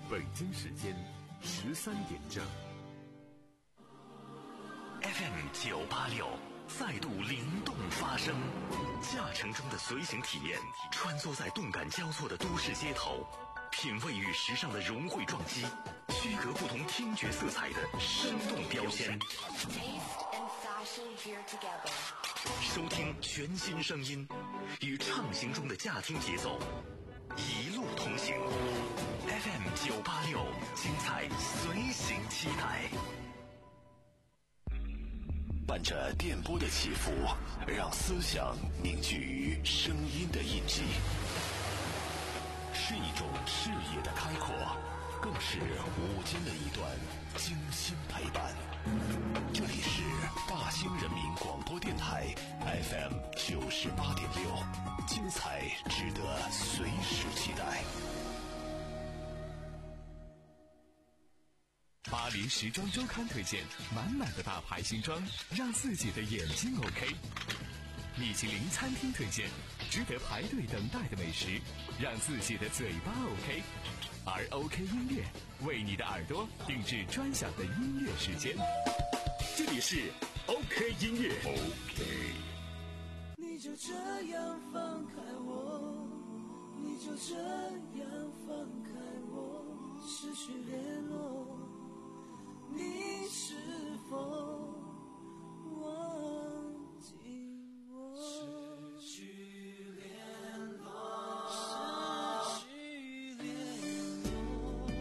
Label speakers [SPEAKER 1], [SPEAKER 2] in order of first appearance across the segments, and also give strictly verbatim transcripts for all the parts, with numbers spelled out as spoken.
[SPEAKER 1] 北京时间十三点整。
[SPEAKER 2] F M 九八六再度灵动发声，驾乘中的随行体验，穿梭在动感交错的都市街头，品味与时尚的融汇撞击，区隔不同听觉色彩的生动标签。收听全新声音，与畅行中的驾听节奏，一路同行。F M 九八六，精彩随行期待。
[SPEAKER 3] 伴着电波的起伏，让思想凝聚于声音的印记，是一种视野的开阔，更是午间的一段精心陪伴。这里是大兴人民广播电台 F M 九十八点六，精彩值得随时期待。
[SPEAKER 4] 巴黎时装周刊推荐满满的大牌新装，让自己的眼睛 OK。米其林餐厅推荐值得排队等待的美食，让自己的嘴巴 OK。而 OK 音乐为你的耳朵定制专享的音乐时间。这里是 OK 音乐 OK。
[SPEAKER 5] 你就这样放开我，你就这样放开我，失去联络，你是否忘记我？失去联络，失去联络。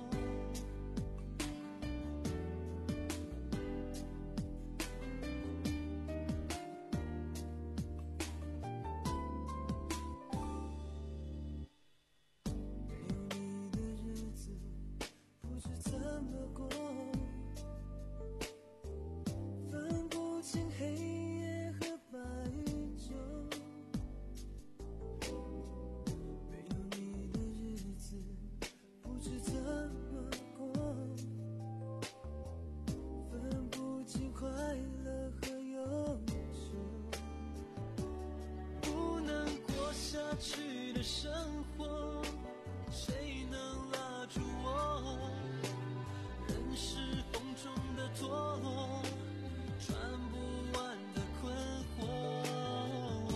[SPEAKER 5] 没有你的日子，不知怎么过。黑夜和白昼，没有你的日子不知怎么过，分不清快乐和忧愁，不能过下去的生活，谁能拉住我？人是风中的陀螺，穿不完的困惑。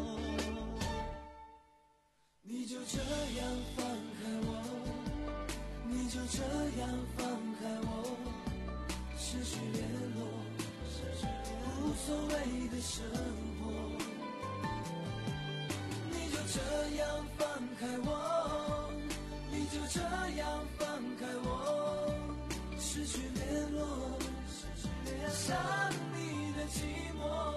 [SPEAKER 5] 你就这样放开我，你就这样放开我，失去联络，无所谓的生活。你就这样放开我，你就这样放开我，失去联络，想你的寂寞。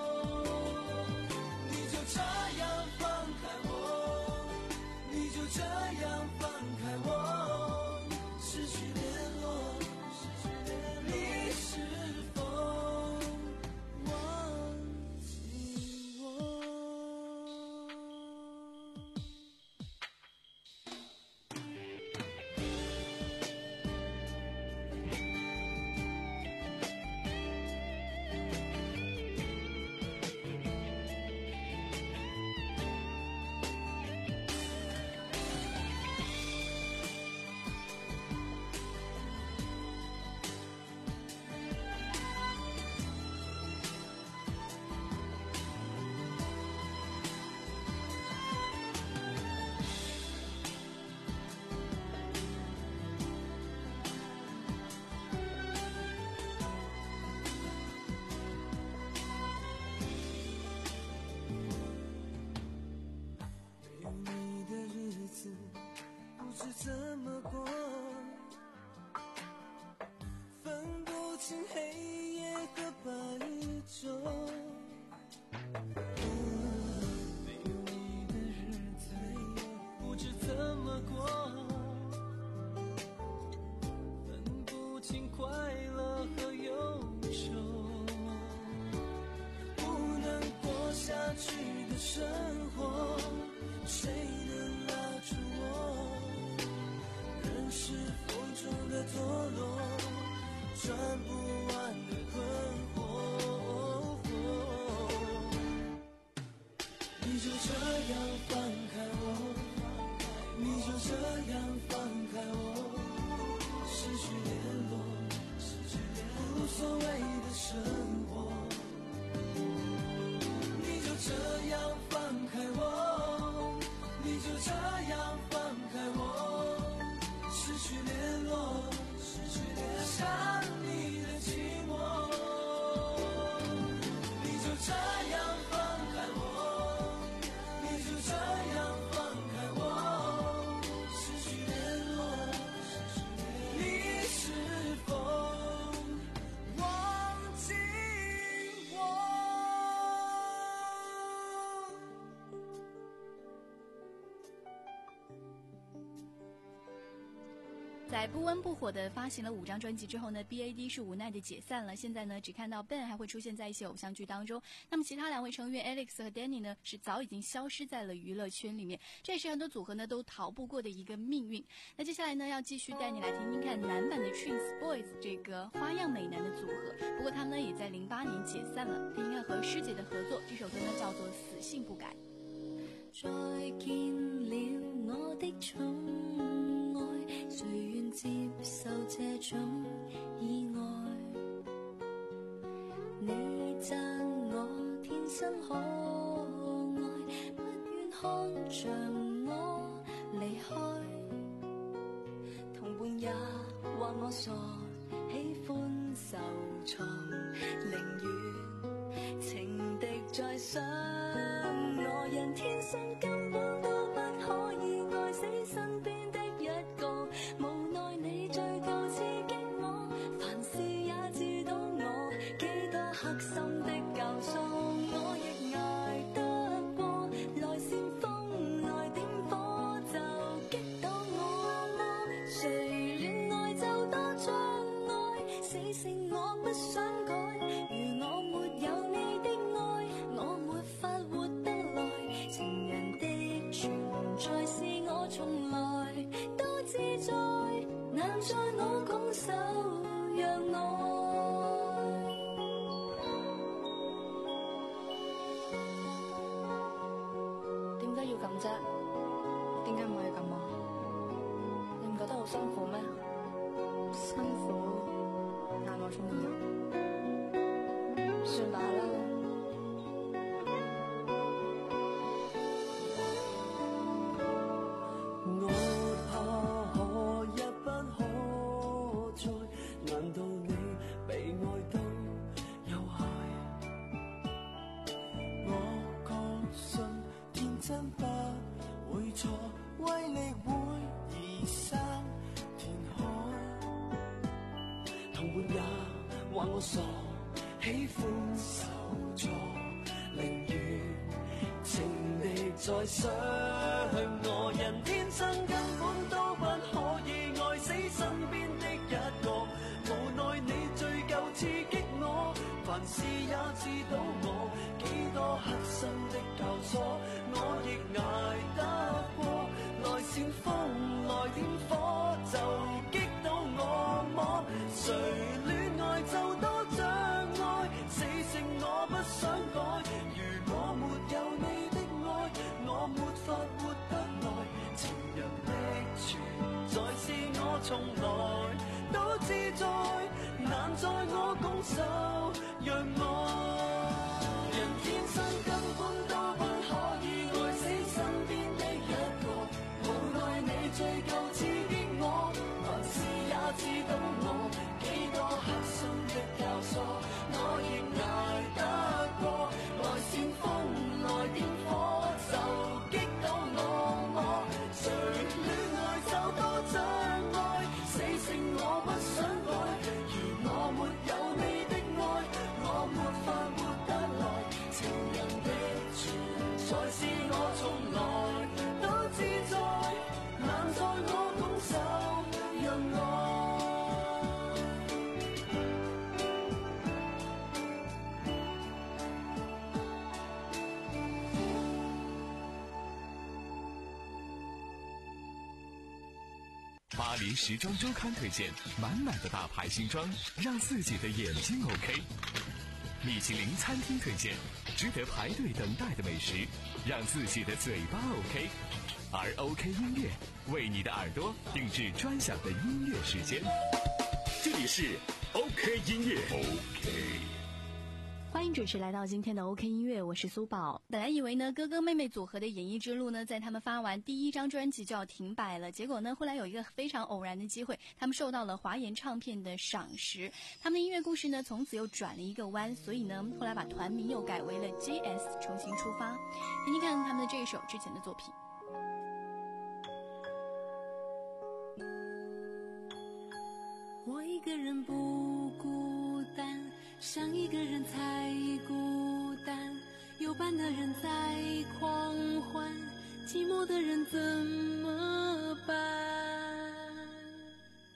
[SPEAKER 5] 你就这样放开我，你就这样放开我，失去联络，你是否忘记我？怎么过，分不清黑夜和白昼，没有你的日子不知怎么过，分不清快乐和忧愁，不能过下去的生活，谁能拉住我？是风中的陀螺，转不完的困惑。你就这样放开我，你就这样放开我，
[SPEAKER 6] 在不温不火的发行了五张专辑之后呢 ，B A D 是无奈的解散了。现在呢，只看到 Ben 还会出现在一些偶像剧当中。那么其他两位成员 Alex 和 Danny 呢，是早已经消失在了娱乐圈里面。这也是很多组合呢都逃不过的一个命运。那接下来呢，要继续带你来听听看男版的 Twins Boys 这个花样美男的组合。不过他们呢也在零八年解散了。听听看和师姐的合作，这首歌呢叫做《死性不改》。
[SPEAKER 5] 再見了我的寵愛，誰願接受這種意外？你讚我天生可愛，不願看着我離開。同伴也話我傻，喜歡受挫，寧願情敵在想。我人天生根本都不可以愛死身邊的一個，無奈你最夠刺激我，凡事也知道我幾多黑心的教唆，我亦捱得過，來煽風來點火就擊倒我麼？誰戀愛就多障礙，死性我不想改，如我沒有你的愛，我沒法活得來，情人的存在是我從來都自在，難在我拱手讓愛。點解要咁啫？點解唔可以咁啊？你唔覺得好辛苦咩？辛苦，但我中意啊。算吧啦。我怕可一不可再，難道你被愛都有害？我確信天真不會錯，威力會移山填海。同伴也話我傻，喜歡受挫，寧願情敵在想。我人天生根本都不可以愛死身邊的一個，無奈你最夠刺激我，凡事也知道我幾多黑心的教唆，我亦捱得過，來煽風來點火就擊倒我麼？誰戀愛就多障礙，死性我不想改，如我沒有你的愛，我沒法活得來，情人的存在是我從來都自在，難在我拱手讓愛。人天生根本都不可以愛死身邊的一個，無奈你最夠刺激我，凡事也知道我幾多黑心的教唆，我亦捱得過，來煽風來點火就擊倒我麼？誰戀愛就多障礙，死性我不想改，如我沒有你的愛，我沒法活得來，情人的存在是我從來都自在，難在我拱手讓愛。
[SPEAKER 4] 巴黎时装周刊推荐满满的大牌新装，让自己的眼睛 OK。米其林餐厅推荐值得排队等待的美食，让自己的嘴巴 OK。而 OK 音乐为你的耳朵定制专享的音乐时间。
[SPEAKER 2] 这里是 OK 音乐 OK。
[SPEAKER 6] 欢迎准时来到今天的 OK 音乐，我是苏宝。本来以为呢哥哥妹妹组合的演艺之路呢，在他们发完第一张专辑就要停摆了，结果呢后来有一个非常偶然的机会，他们受到了华研唱片的赏识，他们的音乐故事呢从此又转了一个弯，所以呢后来把团名又改为了 J S 重新出发。听听看他们的这一首之前的作品。
[SPEAKER 5] 我一个人不孤单，想一个人才孤单，有伴的人在狂欢，寂寞的人怎么办？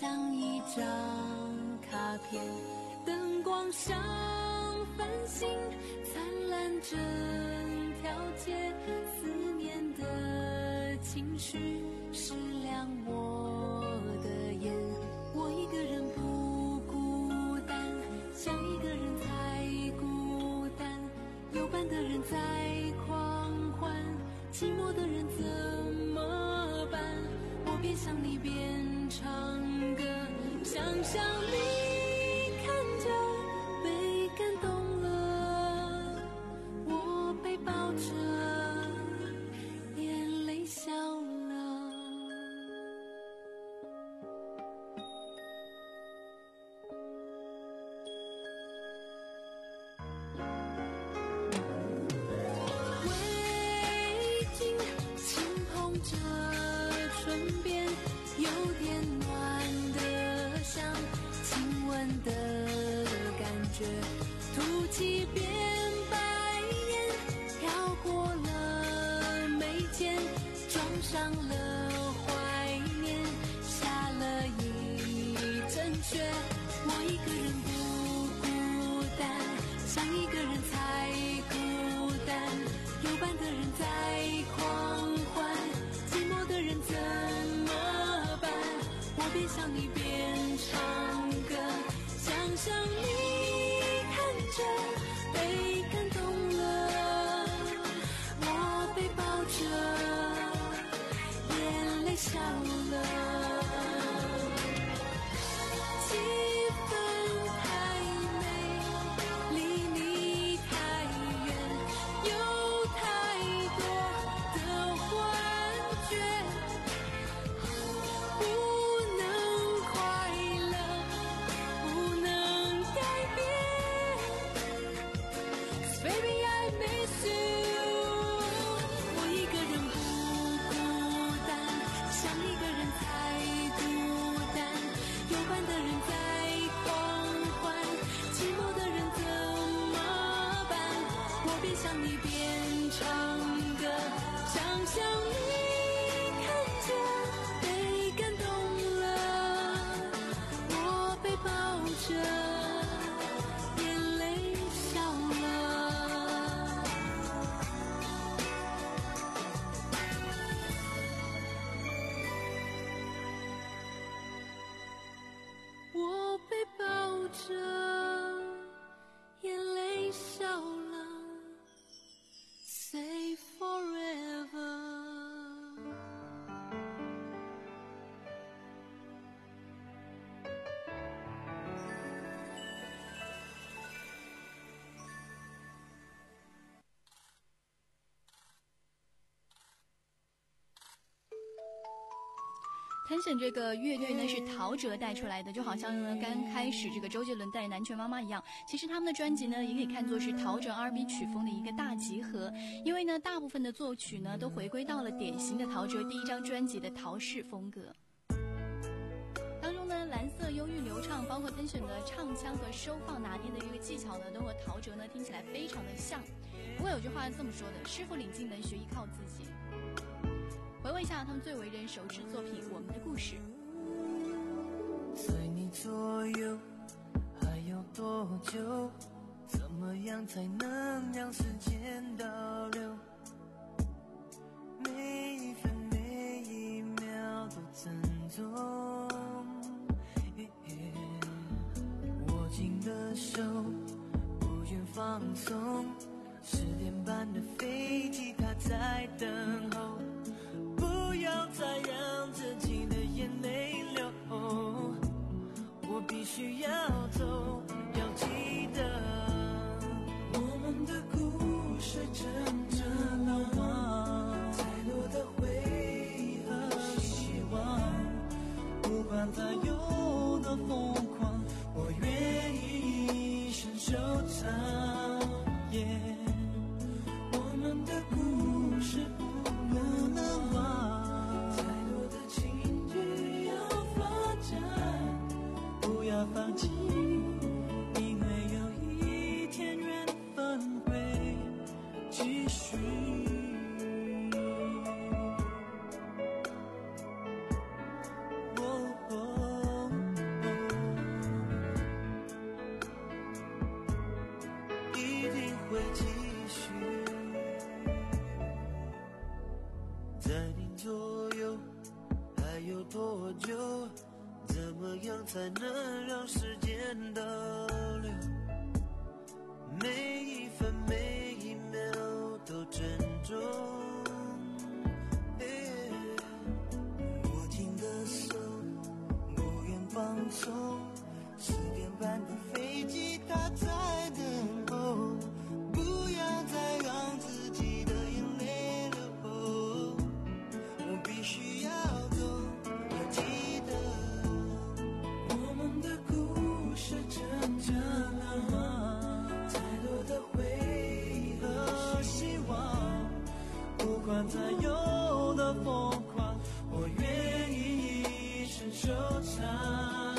[SPEAKER 5] 像一张卡片，灯光像繁星灿烂整条街，思念的情绪是亮我的眼，我一个人不孤单，想一个人才孤单，有伴的人在狂欢，寂寞的人怎么办？我边想你边唱歌，想象你看着被感动了，我被抱着眼泪笑了。围巾轻碰着唇边，有点暖的像亲吻的感觉，吐气变白眼飘过了眉间，装上了怀念，下了一阵雪，我一个人不孤单，想一个人才孤单，有伴的人在狂欢，寂寞的人怎么办？我边想你边唱歌，想象你看着被感动了，我被抱着眼泪笑了。气氛太美，离你太远，有太多的幻觉，不能快乐，不能改变。Baby I miss you， 我一个人不孤单，想一个人才孤单，有伴的人在狂欢，寂寞的人怎么办？我边想你边唱歌，想象你看着被感动了，我被抱着眼泪笑了。我被抱着眼泪笑了。Say forever。
[SPEAKER 6] Tension 这个乐队呢是陶喆带出来的，就好像呢刚开始这个周杰伦带南拳妈妈一样，其实他们的专辑呢也可以看作是陶喆 R and B 曲风的一个大集合，因为呢大部分的作曲呢都回归到了典型的陶喆第一张专辑的陶式风格。当中呢蓝色忧郁流畅，包括 Tension 的唱腔和收放拿捏的这个技巧呢都和陶喆呢听起来非常的像。不过有句话是这么说的，师傅领进门，学艺靠自己。回味一下他们最为人熟知作品《我们的故事》。
[SPEAKER 5] 在你左右还有多久？怎么样才能让时间倒流？每一分每一秒都珍重。握紧的手，不愿放松。十点半的飞机，它在等候。不要再让自己的眼泪流，我必须要走，要记得我们的故事真正难忘，太多的回忆和希望，不管它有多疯狂，我愿意一生收藏。Yeah， 我们的故事不能忘，太多的情绪要发展，不要放弃，因为有一天缘分会继续。哦哦继续。在你左右还有多久？怎么样才能让时间倒流？每一分每一秒都珍重。握紧的手，不愿放松。十点半的飞机，它在等候。不要再让自己的眼泪流，我必须要走。要记得，我们的故事真正的吗？太多的回忆和希望，不管再有的疯狂，我愿意一生收藏。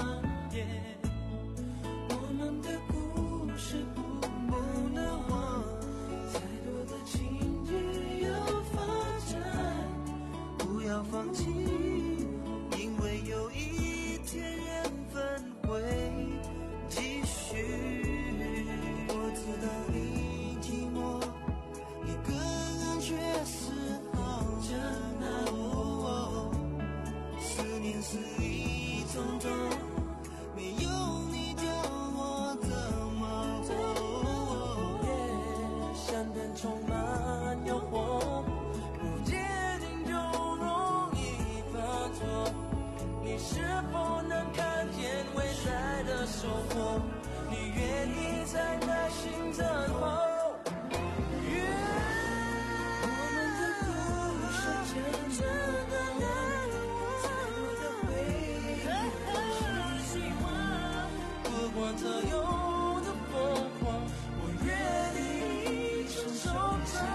[SPEAKER 5] 我们的故事不不能忘，再多的情节要发展，不要放弃，因为有一天缘分会继续。我知道你寂寞，一个人却是好真哦。思念是一种痛，没有你叫我怎么走？山灯充满诱惑，不接近就容易发作。你是否能看见未来的收获？你愿意再耐心等候？特有的疯狂，我愿意一生收藏。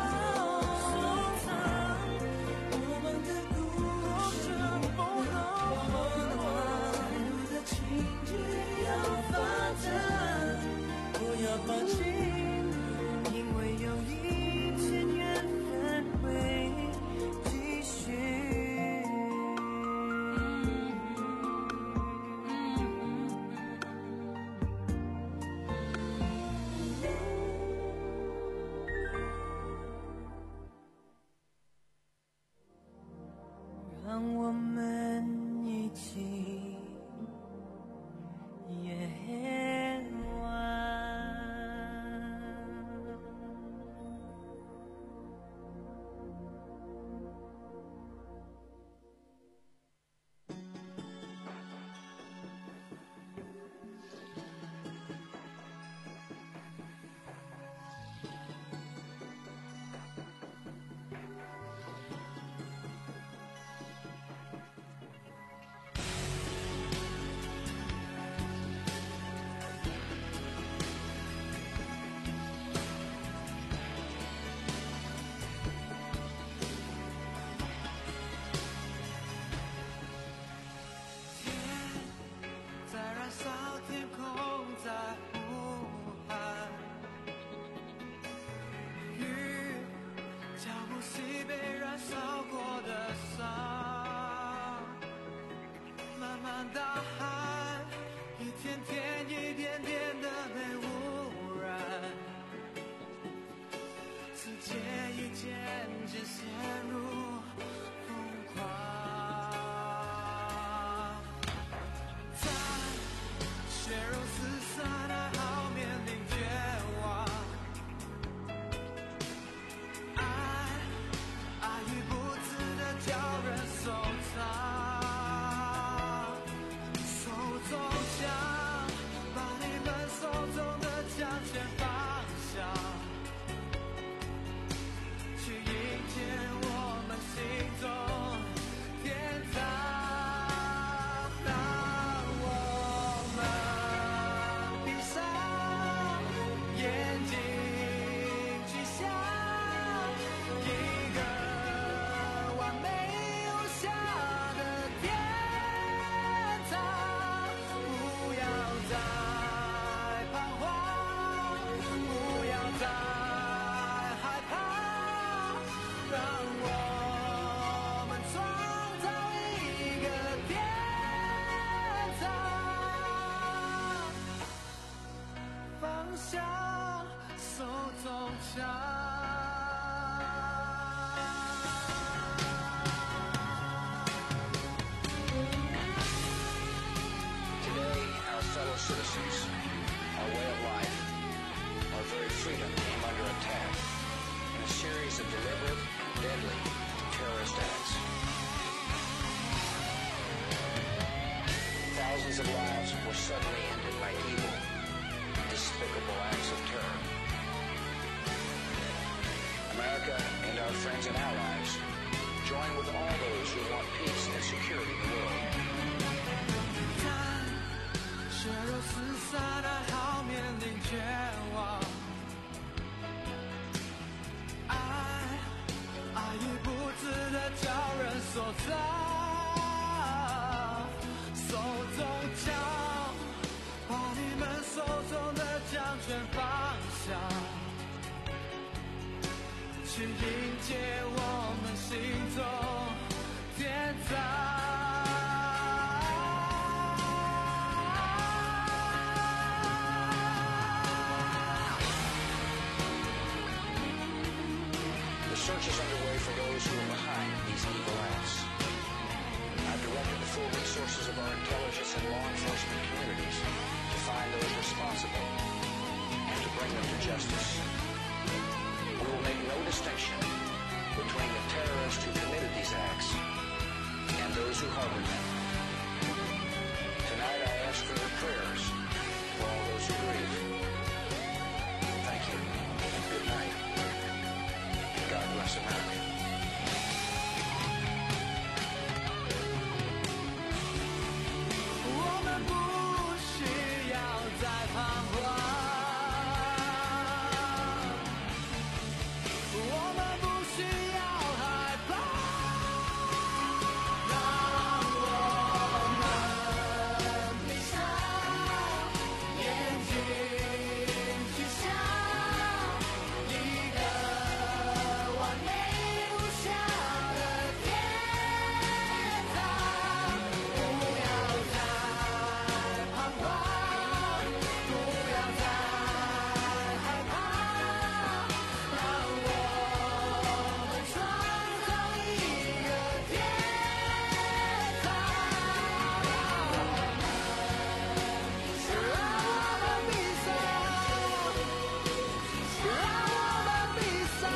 [SPEAKER 5] 我们的故事不能忘，太多的情节要发展，不要放弃，因为有一天缘分会继续。让我们一起夜晚。 手中枪。
[SPEAKER 7] Fellow citizens, our way of life, our very freedom came under attack in a series of deliberate and deadly terrorist acts. Thousands of lives were suddenly ended by evil, despicable acts of terror. America and our friends and allies join with all those who want peace and security in the world.
[SPEAKER 5] 血肉四散的好面临绝望，爱爱已不自的叫人所造，手中枪，把你们手中的将权放下，去迎接我们心中天堂。
[SPEAKER 7] Search is underway for those who are behind these evil acts. I've directed the full resources of our intelligence and law enforcement communities to find those responsible and to bring them to justice. We will make no distinction between the terrorists who committed these acts and those who harbored them. Tonight I ask for your prayers for all those who grieve. Thank you and good night. God bless America.
[SPEAKER 5] 我们不需要再彷徨，我们不需要害怕，让我们闭上眼睛去想一个完美无瑕的天堂，不要再彷徨，不要再害怕，让我们创造一个天堂，让我们闭上，让我们闭上。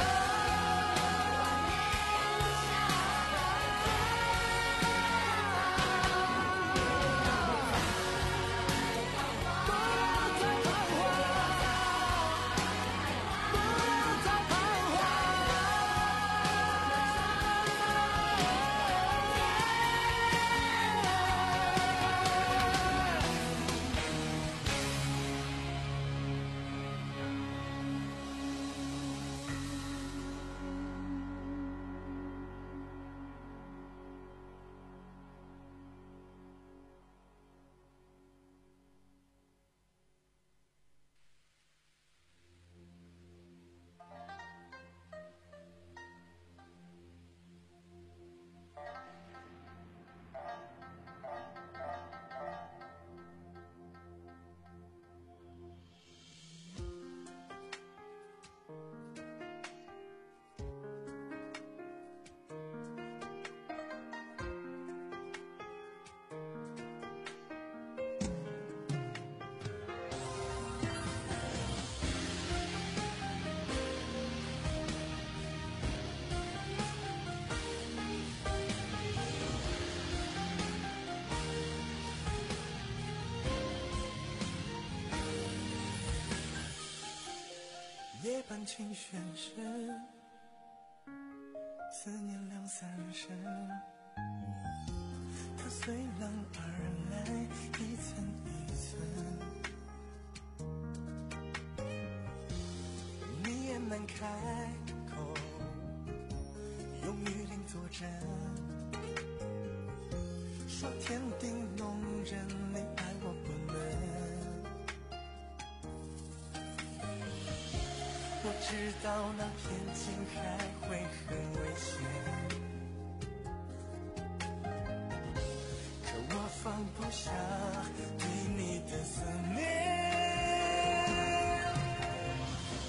[SPEAKER 5] 夜半轻旋声，思念两三声，它随浪而来，一层一层，你也难开口，用雨林作证，说天地弄人，你爱我不能。我知道那片青海会很危险，可我放不下对你的思念。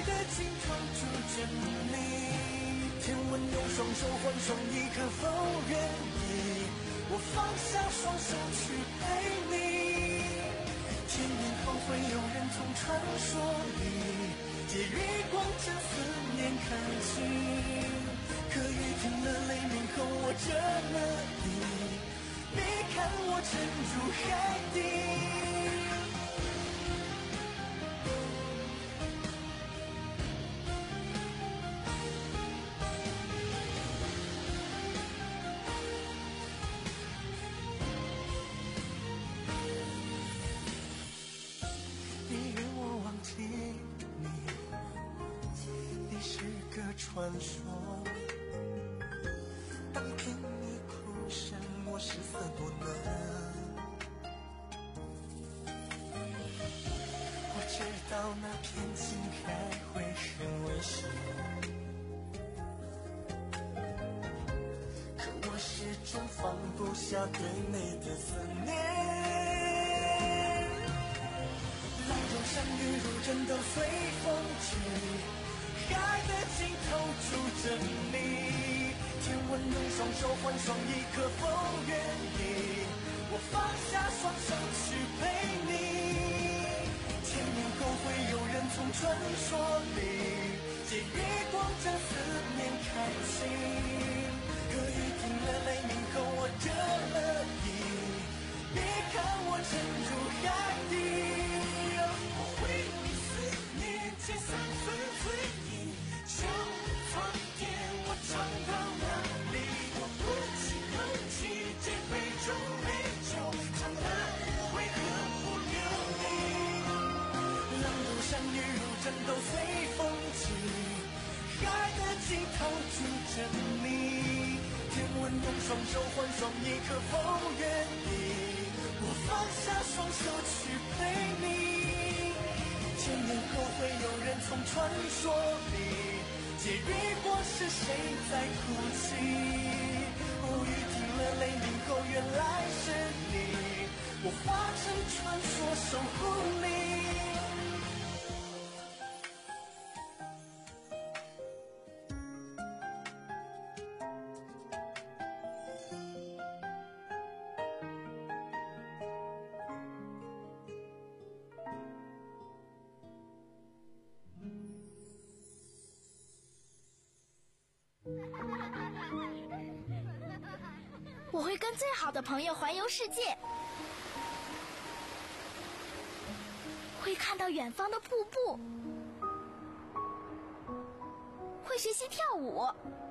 [SPEAKER 5] 的尽头住着你，天问用双手换双翼，可否愿意我放下双手去陪你？千年后会有人从传说里借月光将思念看清，可雨停了，雷鸣后我这么低，别看我沉入海底。传说，当听你哭声，我失色多难。我知道那片情还会很危险，可我始终放不下对你的思念。浪中相遇如针都随风去，海的尽头住着你，天问用双手换双翼，可否愿意我放下双手去陪你？千年后会有人从传说里借月光将思念看清，可雨停了，雷鸣后我这么低，别看我沉入海底。我为你思念千山纷飞，就放电我唱到哪里，我不起口气，这杯中美酒唱了为何不留你？浪中相遇如针都随风起，海的尽头住着你，天问用双手换双翼，可否愿意我放下双手去陪你？千年后会有人从传说里借月光，是谁在哭泣？哦，雨停了，雷鸣后原来是你，我化成传说守护你。
[SPEAKER 8] 我会跟最好的朋友环游世界，会看到远方的瀑布，会学习跳舞，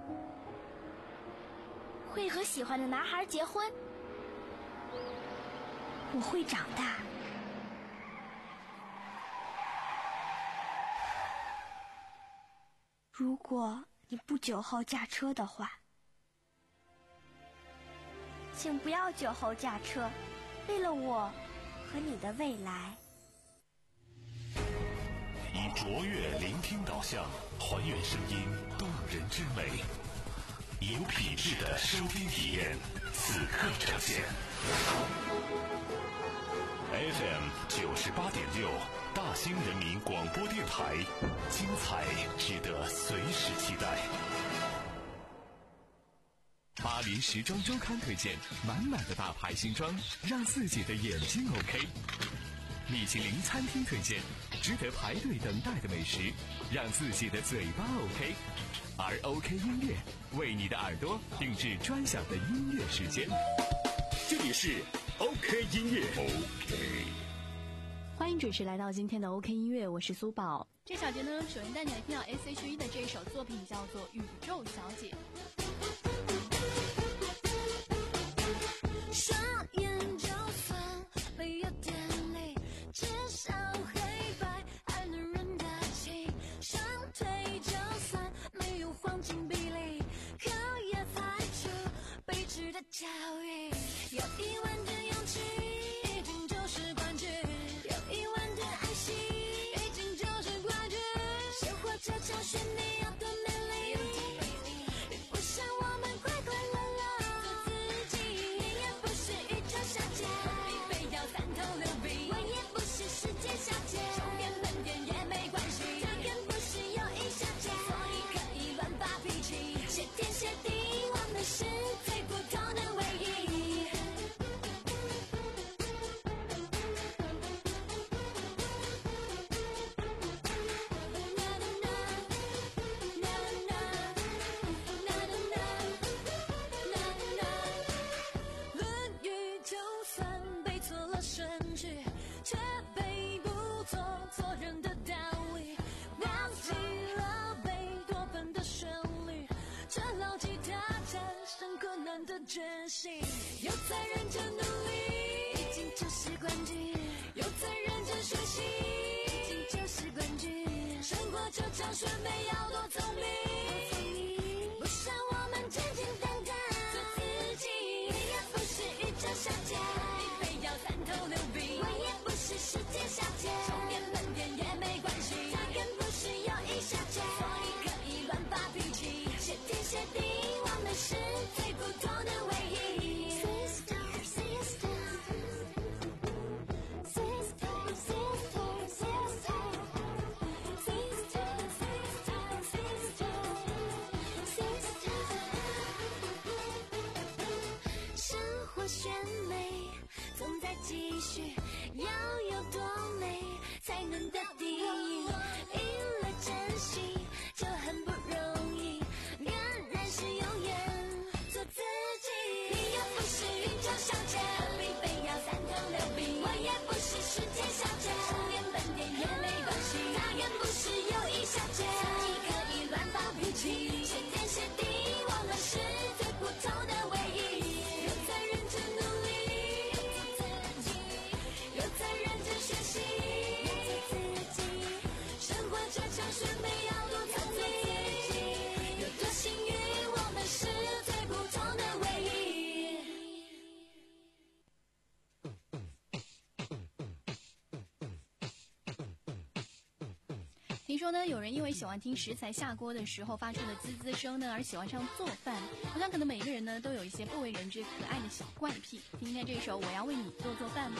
[SPEAKER 8] 会和喜欢的男孩结婚。我会长大。如果你不酒后驾车的话，请不要酒后驾车，为了我和你的未来。
[SPEAKER 3] 以卓越聆听导向，还原声音动人之美，以有品质的收听体验，此刻呈现。F M 九十八点六，大兴人民广播电台，精彩值得随时期待。
[SPEAKER 4] 巴黎时装周刊推荐满满的大牌新装，让自己的眼睛 OK。米其林餐厅推荐值得排队等待的美食，让自己的嘴巴 OK。而 OK 音乐为你的耳朵定制专享的音乐时间。这里是 OK 音乐 OK。
[SPEAKER 6] 欢迎准时来到今天的 OK 音乐，我是苏宝。这小节呢，首先带你来听到 S H E 的这首作品，叫做《宇宙小姐》。
[SPEAKER 9] 上演就算没有电力，至少黑白还能认得清。上腿就算没有黄金比例，可也排除卑职的教育。有一万点勇气，已经就是冠军；有一万点爱惜，已经就是冠军。鲜活这场选你要多美丽，比不上错了顺序，却背不错做人的道理，忘记了贝多芬的旋律，这老吉他战胜困难的决心，有在认真努力，已经就是冠军，有在认真学习，已经就是冠军，生活就像选美要多聪明，不像我们简简单单做自己，你也不是宇宙小姐，你非要三头六臂，我也不是世界小姐，聪明笨点也没关系，他更不是有一小姐，所以可以乱发脾气，谢天谢地我们是最不同的唯一。选美总在继续，要有多美才能得第一，赢了珍惜就很不容易，仍然是永远做自己，你也不是宇宙小姐，何必非要三头六臂，我也不是世界小姐，聪明笨点也没关系，他更不是友谊小姐，所以可以乱发脾气，谢天谢地我们是最普通的唯一，选美要多聪明，有多幸运，我们是最普通的唯一。
[SPEAKER 6] 听说呢，有人因为喜欢听食材下锅的时候发出的滋滋声呢，而喜欢上做饭。我想可能每一个人呢都有一些不为人知可爱的小怪癖。听听这首《我要为你做做饭》。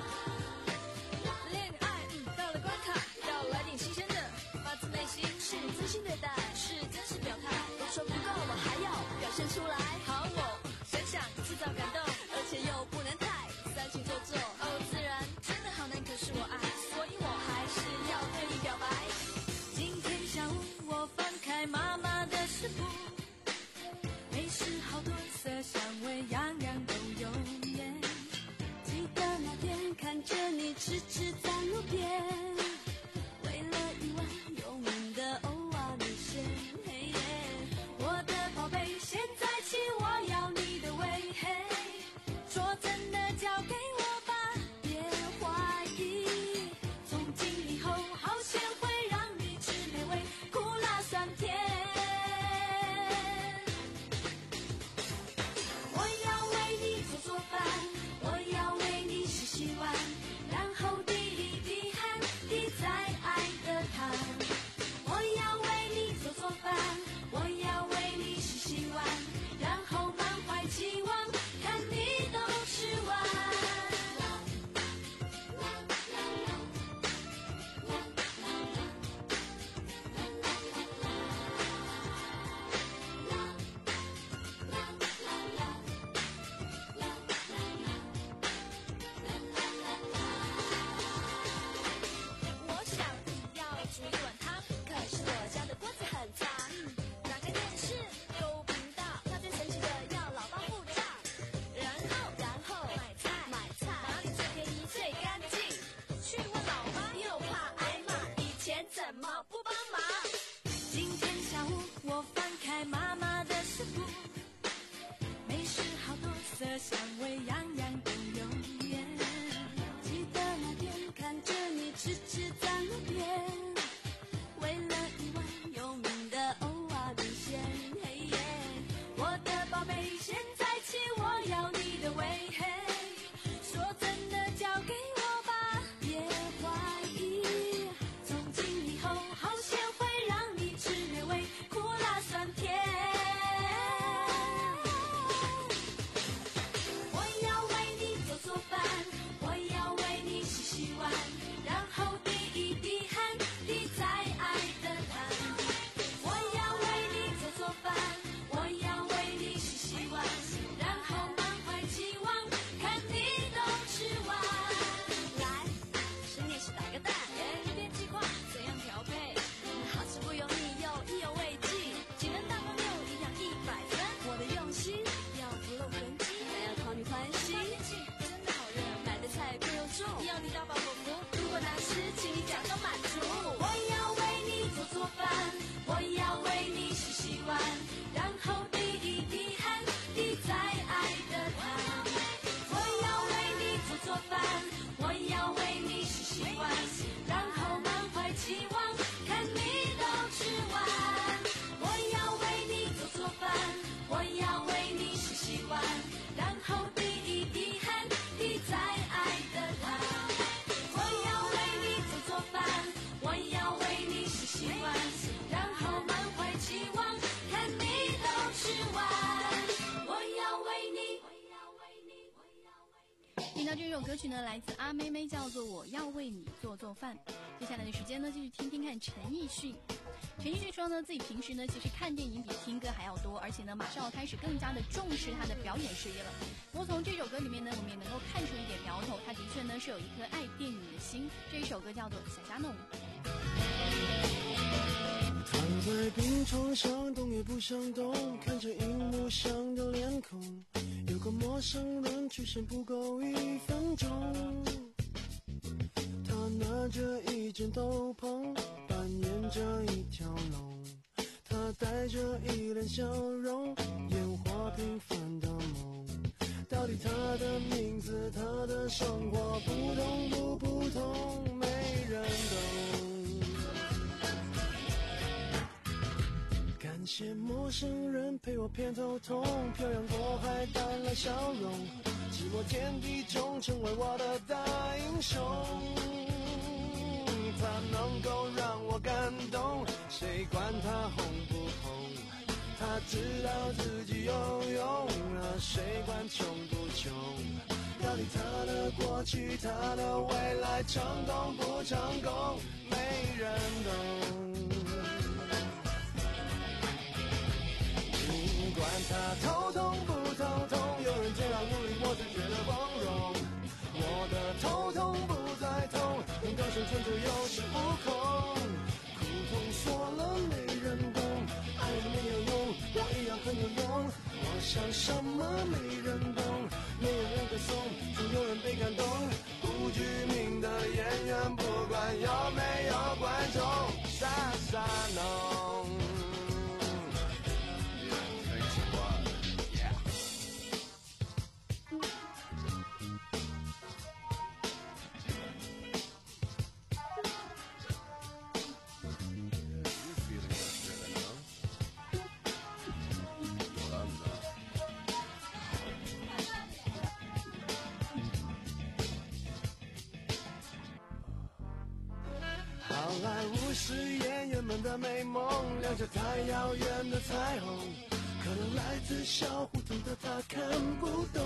[SPEAKER 9] 恋爱，嗯，到了关卡，要来点新鲜的。内心是真心对待，是真实表态。我说不够，我还要表现出来。好，我想想制造感动，而且又不能太煽情做作。哦，自然真的好难，可是我爱，所以我还是要对你表白。今天下午我翻开妈妈的食谱，美食好多色香味，样样都有耶。记得那天看着你痴痴在路边。第
[SPEAKER 6] 到这首歌曲呢，来自阿妹妹，叫做《我要为你做做饭》。接下来的时间呢，继续听听看陈奕迅。陈奕迅说呢，自己平时呢其实看电影比听歌还要多，而且呢马上要开始更加的重视他的表演事业了。不过从这首歌里面呢，我们也能够看出一点苗头，他的确呢是有一颗爱电影的心。这一首歌叫做《小虾弄》。
[SPEAKER 5] 躺在病床上，动也不想动，看着荧幕上的脸孔，有个陌生人出现不够一分钟。他拿着一件斗篷，扮演着一条龙，他带着一脸笑容，演活平凡的梦。到底他的名字，他的生活不同不普通，没人懂。感谢陌生人陪我偏头痛，漂洋过海带来笑容，寂寞天地中成为我的大英雄。他能够让我感动，谁管他红不红？他知道自己有用啊，谁管穷不穷？到底他的过去，他的未来，成功不成功，没人懂。不管他头痛不头痛，有人这样努力，我就觉得光荣。我的头痛不再痛，能够生存就有恃无恐。苦痛说了没人懂，爱没有用，我一样很有用。我想什么没人懂，没有人歌颂，总有人被感动。不具名的演员，不管有没有观众，傻傻弄。好莱坞是演员们的美梦，亮着太遥远的彩虹，可能来自小胡同的他看不懂。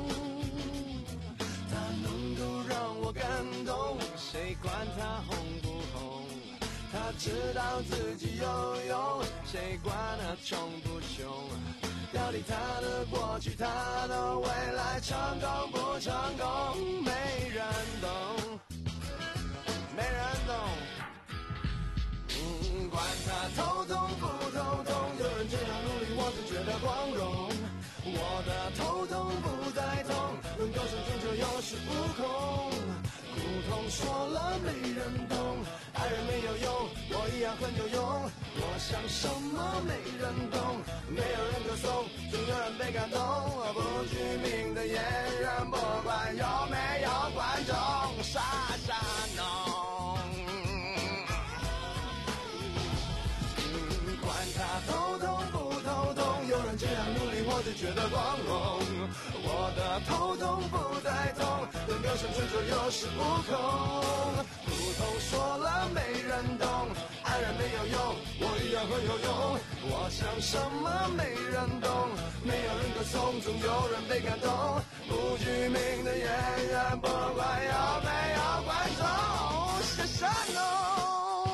[SPEAKER 5] 他能够让我感动，谁管他红不红？他知道自己有用，谁管他穷不穷？到底他的过去，他的未来，成功不成功，没人懂，没人懂。嗯，管他头痛不头痛，有人这样努力，我就觉得光荣。我的头痛不再痛，能够生存就有恃无恐。苦痛说了没人懂，爱人没有用，我一样很有用。我想什么没人懂，没有人歌颂，总有人被感动。不具名的演员，不管有没有观众，傻傻弄。管他头痛不头痛，有人这样努力，我就觉得光荣。我的头痛不再痛，能够生存就有恃无恐。苦痛说了没人懂，爱人没有用，我一样很有用。我想什么没人懂，没有人歌颂，总有人被感动。不具名的演员，不管有没有观众，傻傻弄。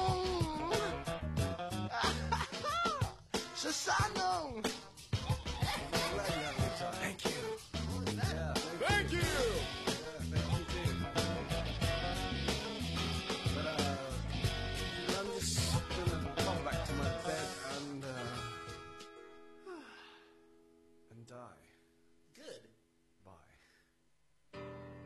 [SPEAKER 5] 傻傻弄。Thank you. Thank you.
[SPEAKER 10] But uh, I'm just gonna come back to my bed and uh, and die.
[SPEAKER 5] Good.
[SPEAKER 10] Bye.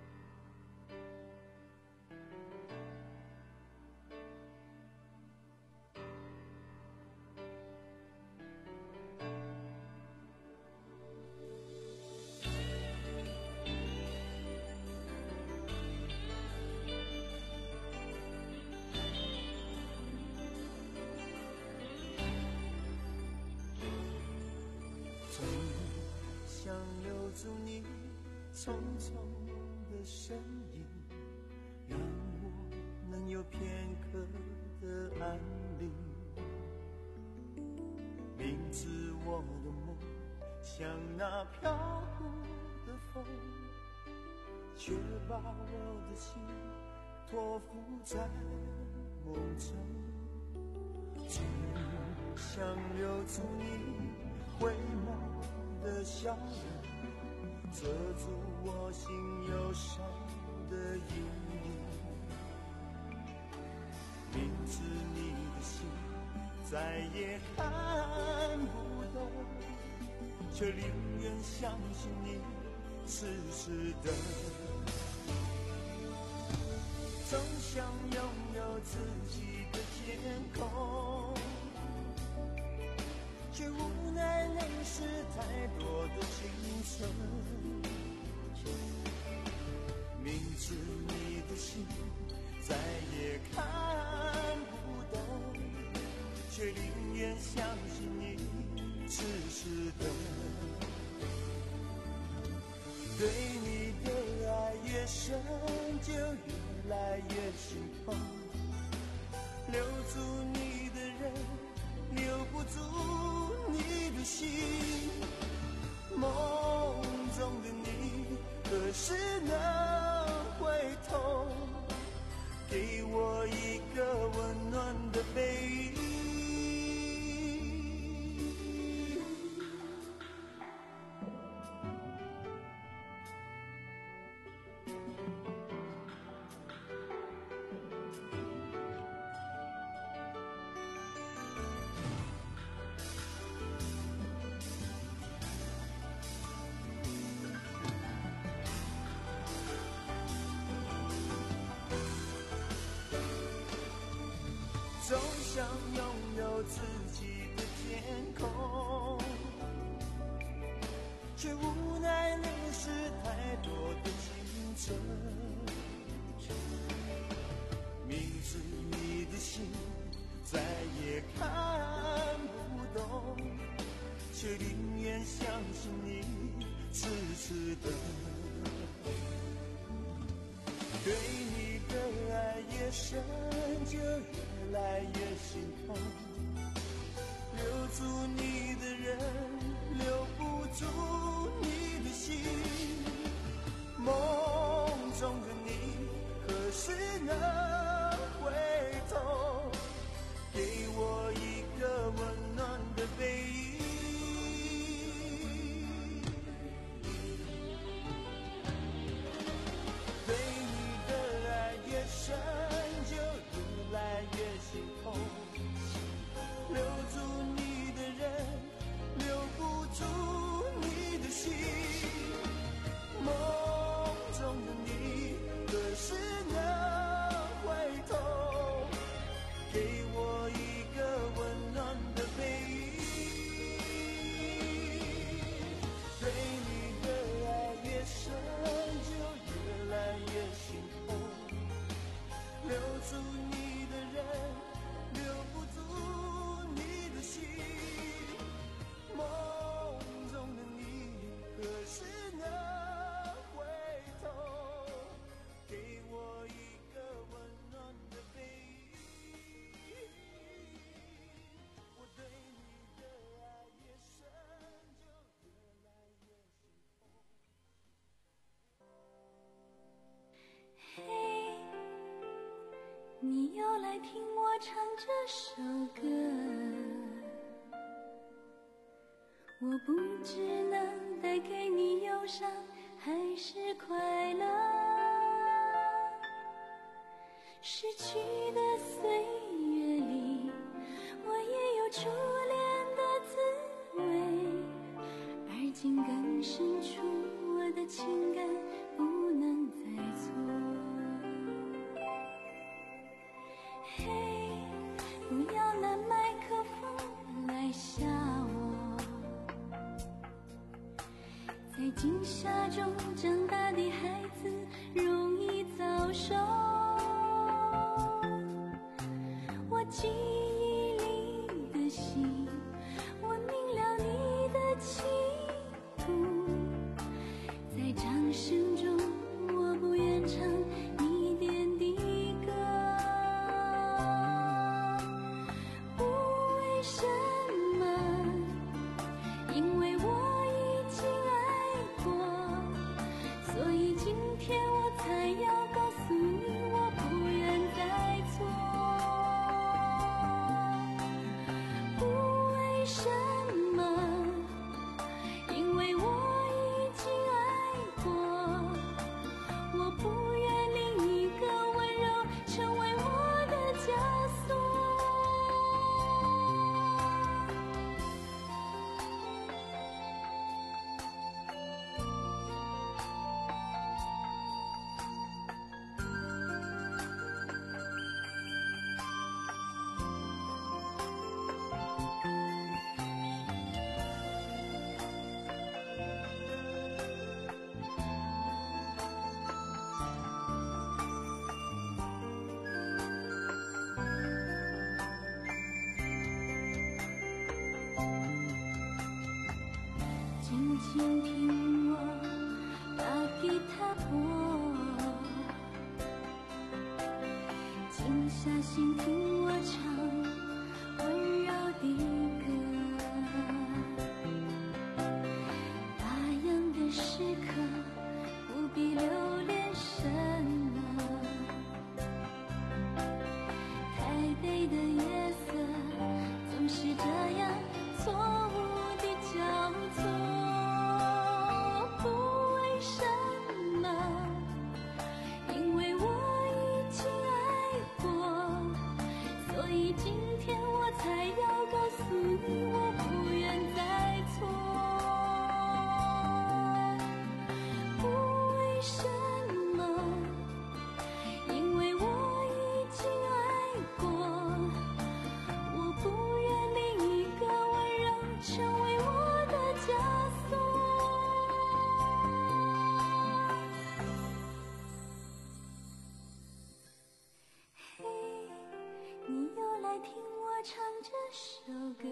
[SPEAKER 5] 匆匆的身影，让我能有片刻的安宁。名字我的梦，像那飘忽的风， 却把我的心托付在梦中，只想留住你回眸的笑容，遮住我心忧伤的阴影。明知你的心再也看不懂，却宁愿相信你痴痴的。总想拥有自己的天空，却无奈流逝太多的青春。明知你的心再也看不懂，却宁愿相信你痴痴的。对你的爱越深，就越来越心痛。留住你的人，留不住你的心。梦中的你，何时能回头，给我一个温暖的背影？总想拥有自己的天空，却无奈流逝太多的青春。明知你的心再也看不懂，却宁愿相信你痴痴的。对你的爱越深，就越来越心痛。留住你的人，留不住你的心。梦中的你，何时能回头，给我一个温暖的背影？对你的爱越深，就越来越心痛。留住你的人，留不住你的心。梦中的你，何时能回头，给我一个温暖的背影？对你的爱越深，就越来越心痛。留住你的人，留不住你的心。梦中的你，何时能回头，给我一个温暖的背影？我对你的爱越深，就越来越心痛。
[SPEAKER 9] 嘿，你又来听我唱这首歌，我不知能带给你忧伤还是快乐。逝去的岁月里，我也有初恋的滋味，而今更深处我的情感不能再错。嘿，不要拿麦克风来吓我，在惊吓中长大的孩子容易早熟。我记忆里的心，我明了你的企图，在掌声中我不愿唱你点的歌。不为什么，因为我已经爱过，所以今天请听我把吉他拨，静下心听我唱温柔的歌。打烊的时刻不必留恋什么，台北的夜色总是这样错误的交错。不为什么，因为我已经爱过，所以今天我才要告诉你，我不愿再错。不为什么，因为我已经爱过，我不愿另一个温柔成为我的枷锁。嘿，你又来听我唱这首歌。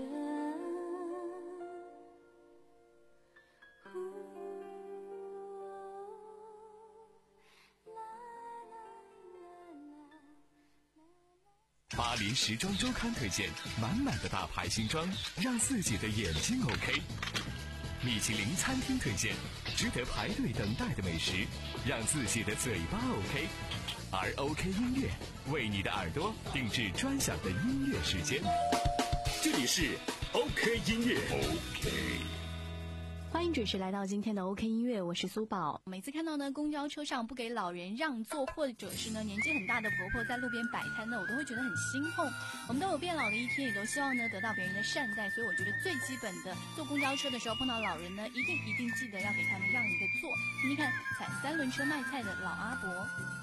[SPEAKER 4] 巴黎时装周刊推荐满满的大牌新装，让自己的眼睛 OK。米其林餐厅推荐值得排队等待的美食，让自己的嘴巴 OK。而 OK 音乐为你的耳朵定制专享的音乐时间。
[SPEAKER 2] 这里是 OK 音乐 OK。
[SPEAKER 6] 欢迎准时来到今天的 OK 音乐，我是苏宝。每次看到呢公交车上不给老人让座，或者是呢年纪很大的婆婆在路边摆摊呢，我都会觉得很心痛。我们都有变老的一天，也都希望呢得到别人的善待，所以我觉得最基本的，坐公交车的时候碰到老人呢，一定一定记得要给他们让一个座。听听看，踩三轮车卖菜的老阿伯。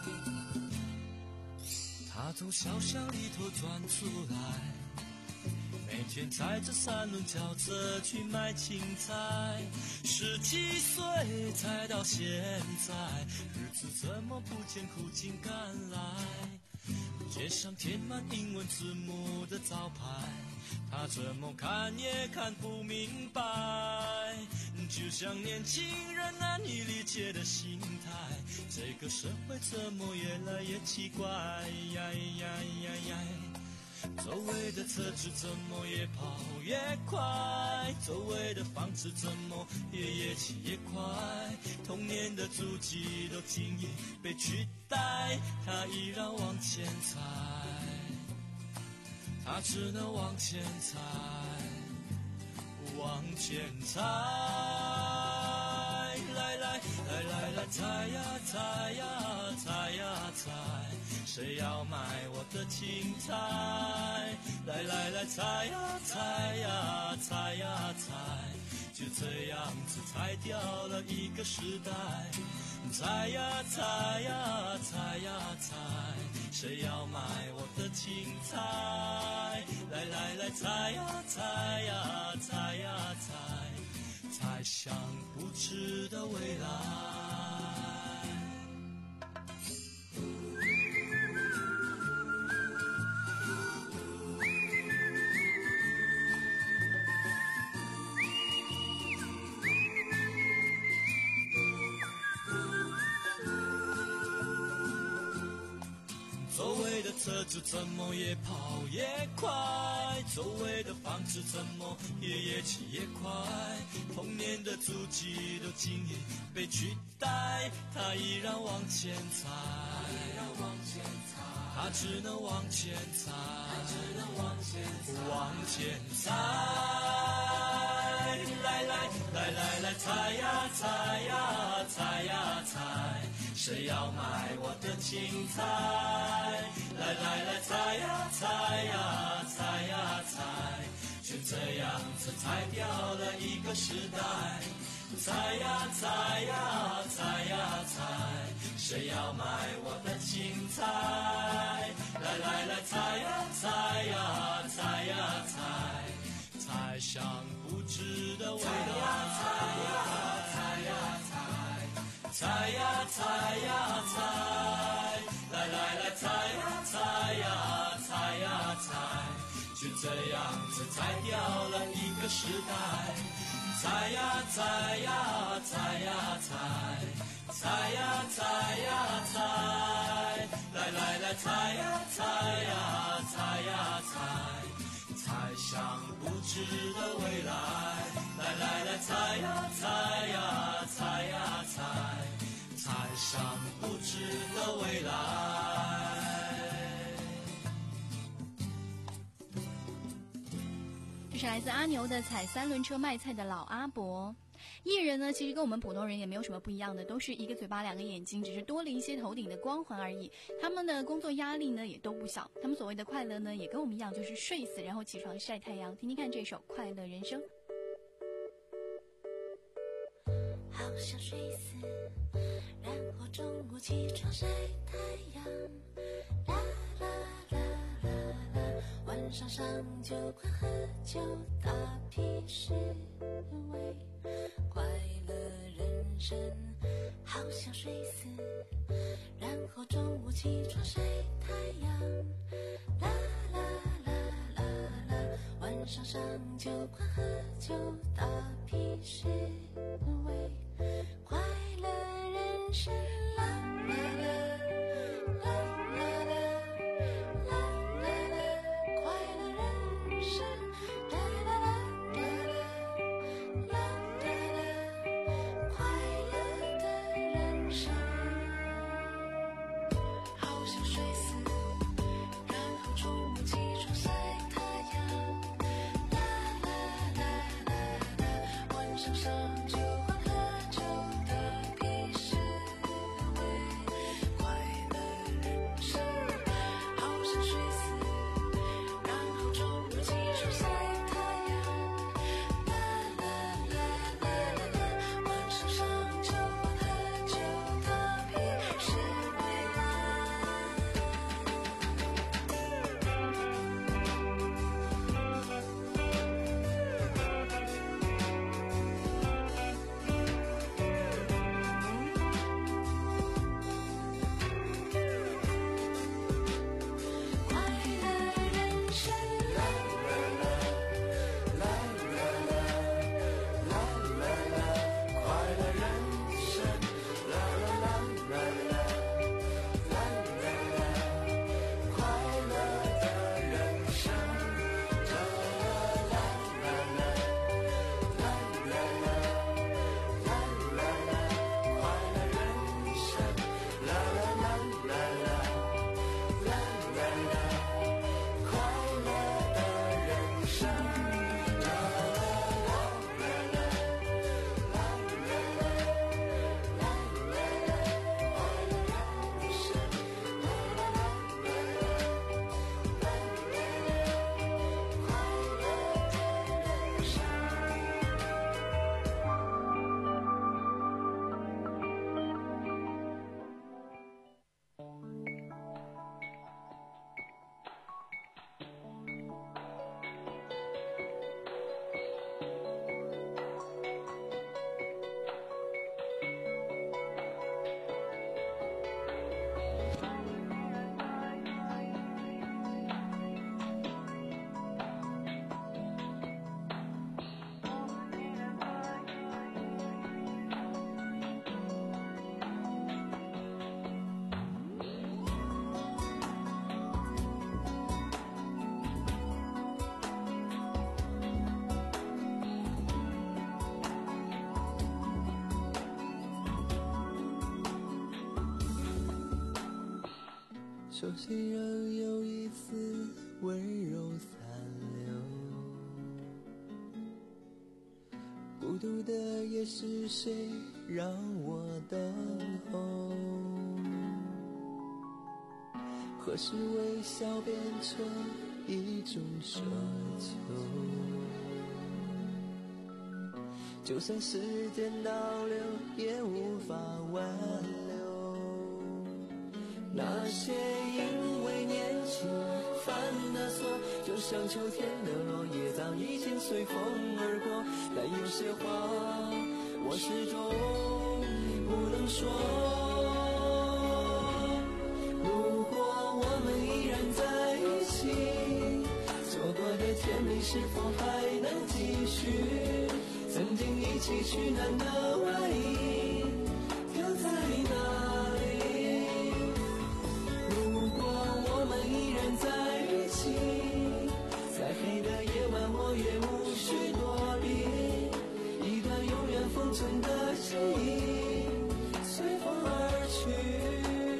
[SPEAKER 5] 他从小巷里头钻出来，每天踩着三轮轿车去卖青菜，十七岁才到现在，日子怎么不见苦尽甘来？街上贴满英文字母的招牌，他怎么看也看不明白，就像年轻人难以理解的心态，这个社会怎么越来越奇怪呀呀呀呀，周围的车子怎么越跑越快，周围的房子怎么也越起越快，童年的足迹都轻易被取代，他依然往前踩，他只能往前踩，往前踩，来来来来来，踩呀踩呀踩呀踩，谁要买我的青菜？来来来，踩呀踩呀踩呀踩，就这样子踩掉了一个时代。踩呀踩呀踩呀踩，谁要买我的青菜？来来来，踩呀踩呀踩呀踩，踩向不知的未来。周围的车子怎么越跑越快，周围的房子怎么也越起越快，童年的足迹都轻易被取代，他依然往前踩，他只能往前踩，往前踩，来来来来来，踩呀踩呀踩呀踩，谁要买我的青菜？来来来，踩呀踩呀踩呀踩，就这样子踩掉了一个时代。踩呀踩呀踩呀踩，谁要买我的青菜？来来来，踩呀踩呀踩呀踩，踩向不知的未来。踩呀踩呀踩，踩呀踩呀踩，来来来，踩呀踩呀踩呀踩， 就这样子踩掉了一个时代。踩呀踩呀踩呀踩，踩呀踩呀踩，来来来踩呀踩呀踩呀踩，踩向不知的未来。来来来踩呀踩呀踩呀踩，踩上不知的未来。
[SPEAKER 6] 这是来自阿牛的踩三轮车卖菜的老阿伯。艺人呢，其实跟我们普通人也没有什么不一样的，都是一个嘴巴两个眼睛，只是多了一些头顶的光环而已。他们的工作压力呢也都不小，他们所谓的快乐呢也跟我们一样，就是睡死然后起床晒太阳。听听看这首《快乐人生》。
[SPEAKER 9] 好想睡死，然后中午起床晒太阳，啦啦啦啦啦，晚上上酒馆喝酒打屁示威，快乐人生。好想睡死，然后中午起床晒太阳，啦啦啦啦啦，晚上上酒馆喝酒打屁示威，快乐人生，啦啦啦啦啦啦啦啦啦，快乐人生，啦啦啦啦啦啦啦，快乐的人生。好想睡死，然后中午起床晒太阳，啦啦啦啦啦，晚上上酒馆喝酒打屁示威，快乐人生。好想睡死，然后中午起床晒太阳，啦啦啦啦啦，晚上上酒馆喝酒打屁示威。快乐人生，啦啦啦啦啦啦啦啦啦，快乐人生，啦啦啦啦啦啦啦啦，快乐的人生，啦啦啦啦啦啦啦啦啦啦，快乐人生，啦啦啦啦啦啦啦啦，快乐的人生，啦啦啦啦啦啦啦啦啦，快乐人生，啦啦啦啦啦啦啦，快乐的人
[SPEAKER 5] 手心仍有一丝温柔残留，孤独的夜是谁让我等候？何时微笑变成一种奢求？就算时间倒流，也无法挽留。那些因为年轻犯的错，就像秋天的落叶，早已经随风而过。但有些话我始终不能说。如果我们依然在一起，错过的是否还能继续？曾经一起取暖的外衣丢在哪里？如果我们依然在一起，在黑的夜晚我也无需躲避，一段永远封存的记忆随风而去。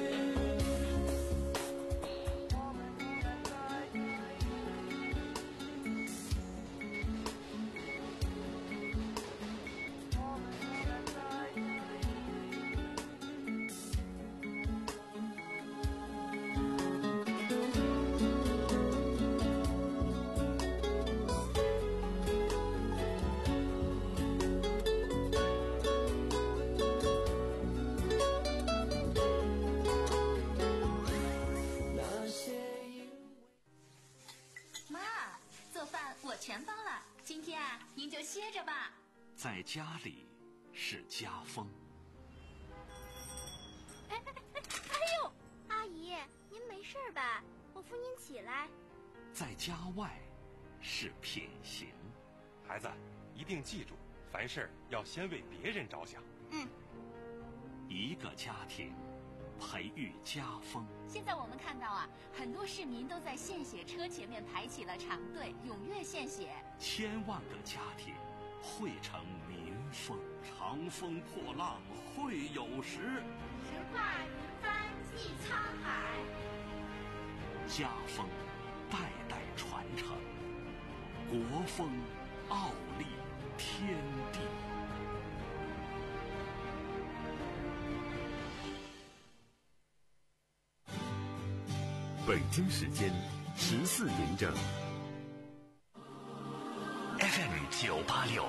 [SPEAKER 11] 歇着吧。
[SPEAKER 2] 在家里是家风。
[SPEAKER 8] 哎哎哎哎呦，阿姨，您没事吧？我扶您起来。
[SPEAKER 2] 在家外是品行。
[SPEAKER 12] 孩子，一定记住，凡事要先为别人着想。
[SPEAKER 11] 嗯。
[SPEAKER 2] 一个家庭培育家风。
[SPEAKER 11] 现在我们看到啊，很多市民都在献血车前面排起了长队，踊跃献血。
[SPEAKER 2] 千万个家庭汇成民风。长风破浪会有时，
[SPEAKER 8] 直挂云帆济沧海。
[SPEAKER 2] 家风代代传承，国风傲立天地。
[SPEAKER 1] 北京时间十四点整。
[SPEAKER 2] F M 九八六